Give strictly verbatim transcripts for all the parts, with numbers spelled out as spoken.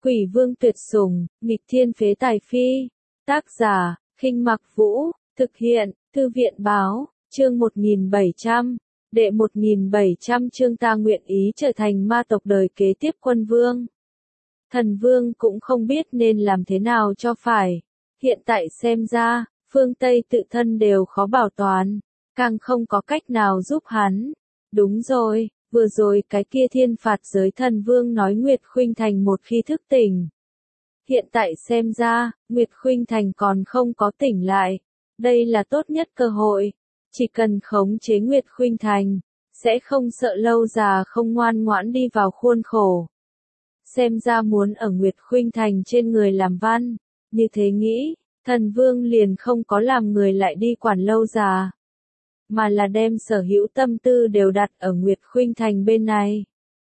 Quỷ vương tuyệt sủng, nghịch thiên phế tài phi. Tác giả, Khinh Mặc Vũ, thực hiện, Thư viện báo, chương một nghìn bảy trăm, đệ một nghìn bảy trăm chương ta nguyện ý trở thành ma tộc đời kế tiếp quân vương. Thần vương cũng không biết nên làm thế nào cho phải. Hiện tại xem ra, phương Tây tự thân đều khó bảo toàn, càng không có cách nào giúp hắn. Đúng rồi, vừa rồi cái kia thiên phạt giới thần vương nói Nguyệt Khuynh Thành một khi thức tỉnh. Hiện tại xem ra, Nguyệt Khuynh Thành còn không có tỉnh lại. Đây là tốt nhất cơ hội. Chỉ cần khống chế Nguyệt Khuynh Thành, sẽ không sợ lâu già không ngoan ngoãn đi vào khuôn khổ. Xem ra muốn ở Nguyệt Khuynh Thành trên người làm văn, như thế nghĩ, thần vương liền không có làm người lại đi quản lâu già, mà là đem sở hữu tâm tư đều đặt ở Nguyệt Khuynh Thành bên này.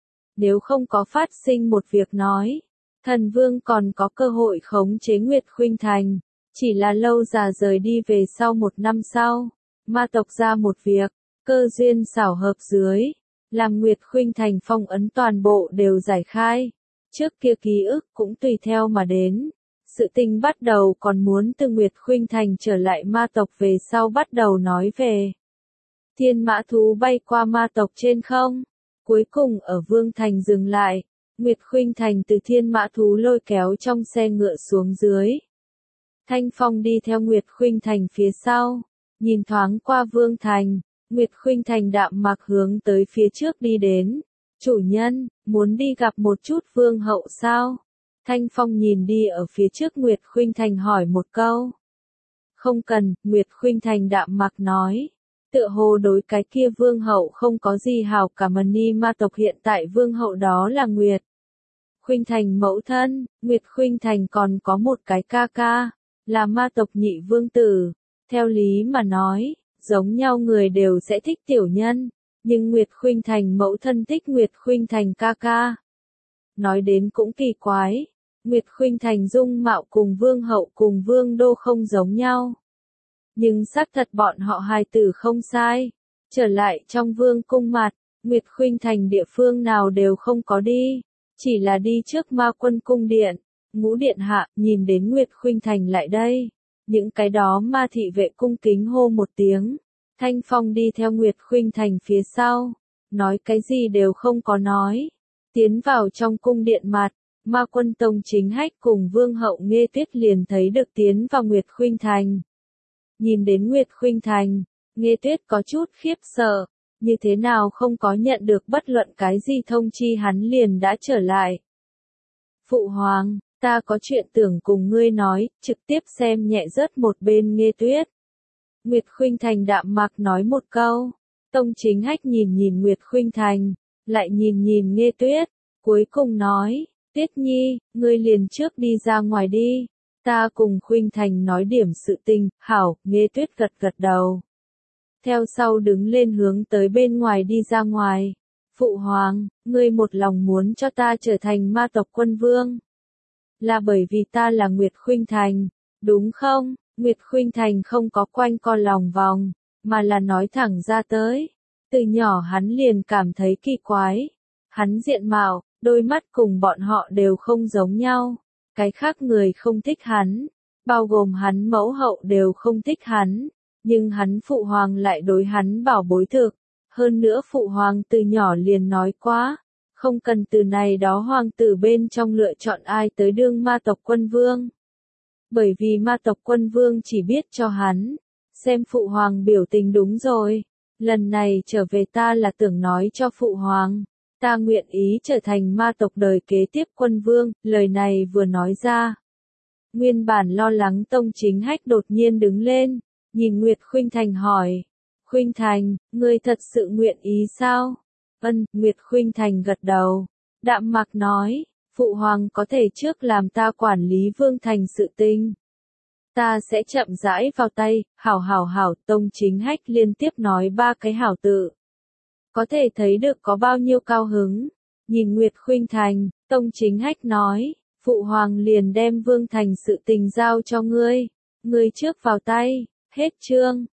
Nếu không có phát sinh một việc nói, thần vương còn có cơ hội khống chế Nguyệt Khuynh Thành, chỉ là lâu già rời đi về sau một năm sau, ma tộc ra một việc, cơ duyên xảo hợp dưới, làm Nguyệt Khuynh Thành phong ấn toàn bộ đều giải khai, trước kia ký ức cũng tùy theo mà đến. Sự tình bắt đầu còn muốn từ Nguyệt Khuynh Thành trở lại ma tộc về sau bắt đầu nói về. Thiên mã thú bay qua ma tộc trên không, cuối cùng ở Vương Thành dừng lại, Nguyệt Khuynh Thành từ thiên mã thú lôi kéo trong xe ngựa xuống dưới. Thanh Phong đi theo Nguyệt Khuynh Thành phía sau, nhìn thoáng qua Vương Thành, Nguyệt Khuynh Thành đạm mạc hướng tới phía trước đi đến. Chủ nhân, muốn đi gặp một chút Vương hậu sao? Thanh Phong nhìn đi ở phía trước Nguyệt Khuynh Thành hỏi một câu. Không cần, Nguyệt Khuynh Thành đạm mạc nói. Tựa hồ đối cái kia Vương hậu không có gì hảo cảm, ni ma tộc hiện tại Vương hậu đó là Nguyệt Khuynh Thành mẫu thân. Nguyệt Khuynh Thành còn có một cái ca ca, là ma tộc nhị vương tử. Theo lý mà nói, giống nhau người đều sẽ thích tiểu nhân, nhưng Nguyệt Khuynh Thành mẫu thân thích Nguyệt Khuynh Thành ca ca. Nói đến cũng kỳ quái, Nguyệt Khuynh Thành dung mạo cùng Vương hậu cùng Vương đô không giống nhau. Nhưng xác thật bọn họ hài tử không sai. Trở lại trong Vương cung mặt, Nguyệt Khuynh Thành địa phương nào đều không có đi, chỉ là đi trước Ma Quân cung điện. Ngũ điện hạ nhìn đến Nguyệt Khuynh Thành lại đây, những cái đó ma thị vệ cung kính hô một tiếng. Thanh Phong đi theo Nguyệt Khuynh Thành phía sau, nói cái gì đều không có nói. Tiến vào trong cung điện mặt, Ma Quân Tông Chính Hách cùng Vương hậu Nghê Tuyết liền thấy được tiến vào Nguyệt Khuynh Thành. Nhìn đến Nguyệt Khuynh Thành, Nghê Tuyết có chút khiếp sợ, như thế nào không có nhận được bất luận cái gì thông chi hắn liền đã trở lại. Phụ hoàng, ta có chuyện tưởng cùng ngươi nói, trực tiếp xem nhẹ rớt một bên Nghê Tuyết. Nguyệt Khuynh Thành đạm mạc nói một câu. Tông Chính Hách nhìn nhìn Nguyệt Khuynh Thành, lại nhìn nhìn Nghê Tuyết, cuối cùng nói, Tuyết Nhi, ngươi liền trước đi ra ngoài đi, ta cùng Khuynh Thành nói điểm sự tình. Hảo. Nghê Tuyết gật gật đầu. Theo sau đứng lên hướng tới bên ngoài đi ra ngoài. Phụ hoàng, ngươi một lòng muốn cho ta trở thành ma tộc quân vương, là bởi vì ta là Nguyệt Khuynh Thành, đúng không? Nguyệt Khuynh Thành không có quanh co lòng vòng, mà là nói thẳng ra tới. Từ nhỏ hắn liền cảm thấy kỳ quái. Hắn diện mạo, đôi mắt cùng bọn họ đều không giống nhau. Cái khác người không thích hắn, bao gồm hắn mẫu hậu đều không thích hắn. Nhưng hắn phụ hoàng lại đối hắn bảo bối thực. Hơn nữa phụ hoàng từ nhỏ liền nói quá, không cần từ này đó hoàng tử bên trong lựa chọn ai tới đương ma tộc quân vương. Bởi vì ma tộc quân vương chỉ biết cho hắn. Xem phụ hoàng biểu tình đúng rồi. Lần này trở về ta là tưởng nói cho phụ hoàng. Ta nguyện ý trở thành ma tộc đời kế tiếp quân vương. Lời này vừa nói ra. Nguyên bản lo lắng Tông Chính Hách đột nhiên đứng lên. Nhìn Nguyệt Khuynh Thành hỏi. Khuynh Thành, ngươi thật sự nguyện ý sao? Ân, Nguyệt Khuynh Thành gật đầu. Đạm mạc nói. Phụ hoàng có thể trước làm ta quản lý Vương Thành sự tình. Ta sẽ chậm rãi vào tay. Hảo hảo hảo. Tông Chính Hách liên tiếp nói ba cái hảo tự. Có thể thấy được có bao nhiêu cao hứng. Nhìn Nguyệt Khuynh Thành, Tông Chính Hách nói. Phụ hoàng liền đem Vương Thành sự tình giao cho ngươi. Ngươi trước vào tay. Hết chương.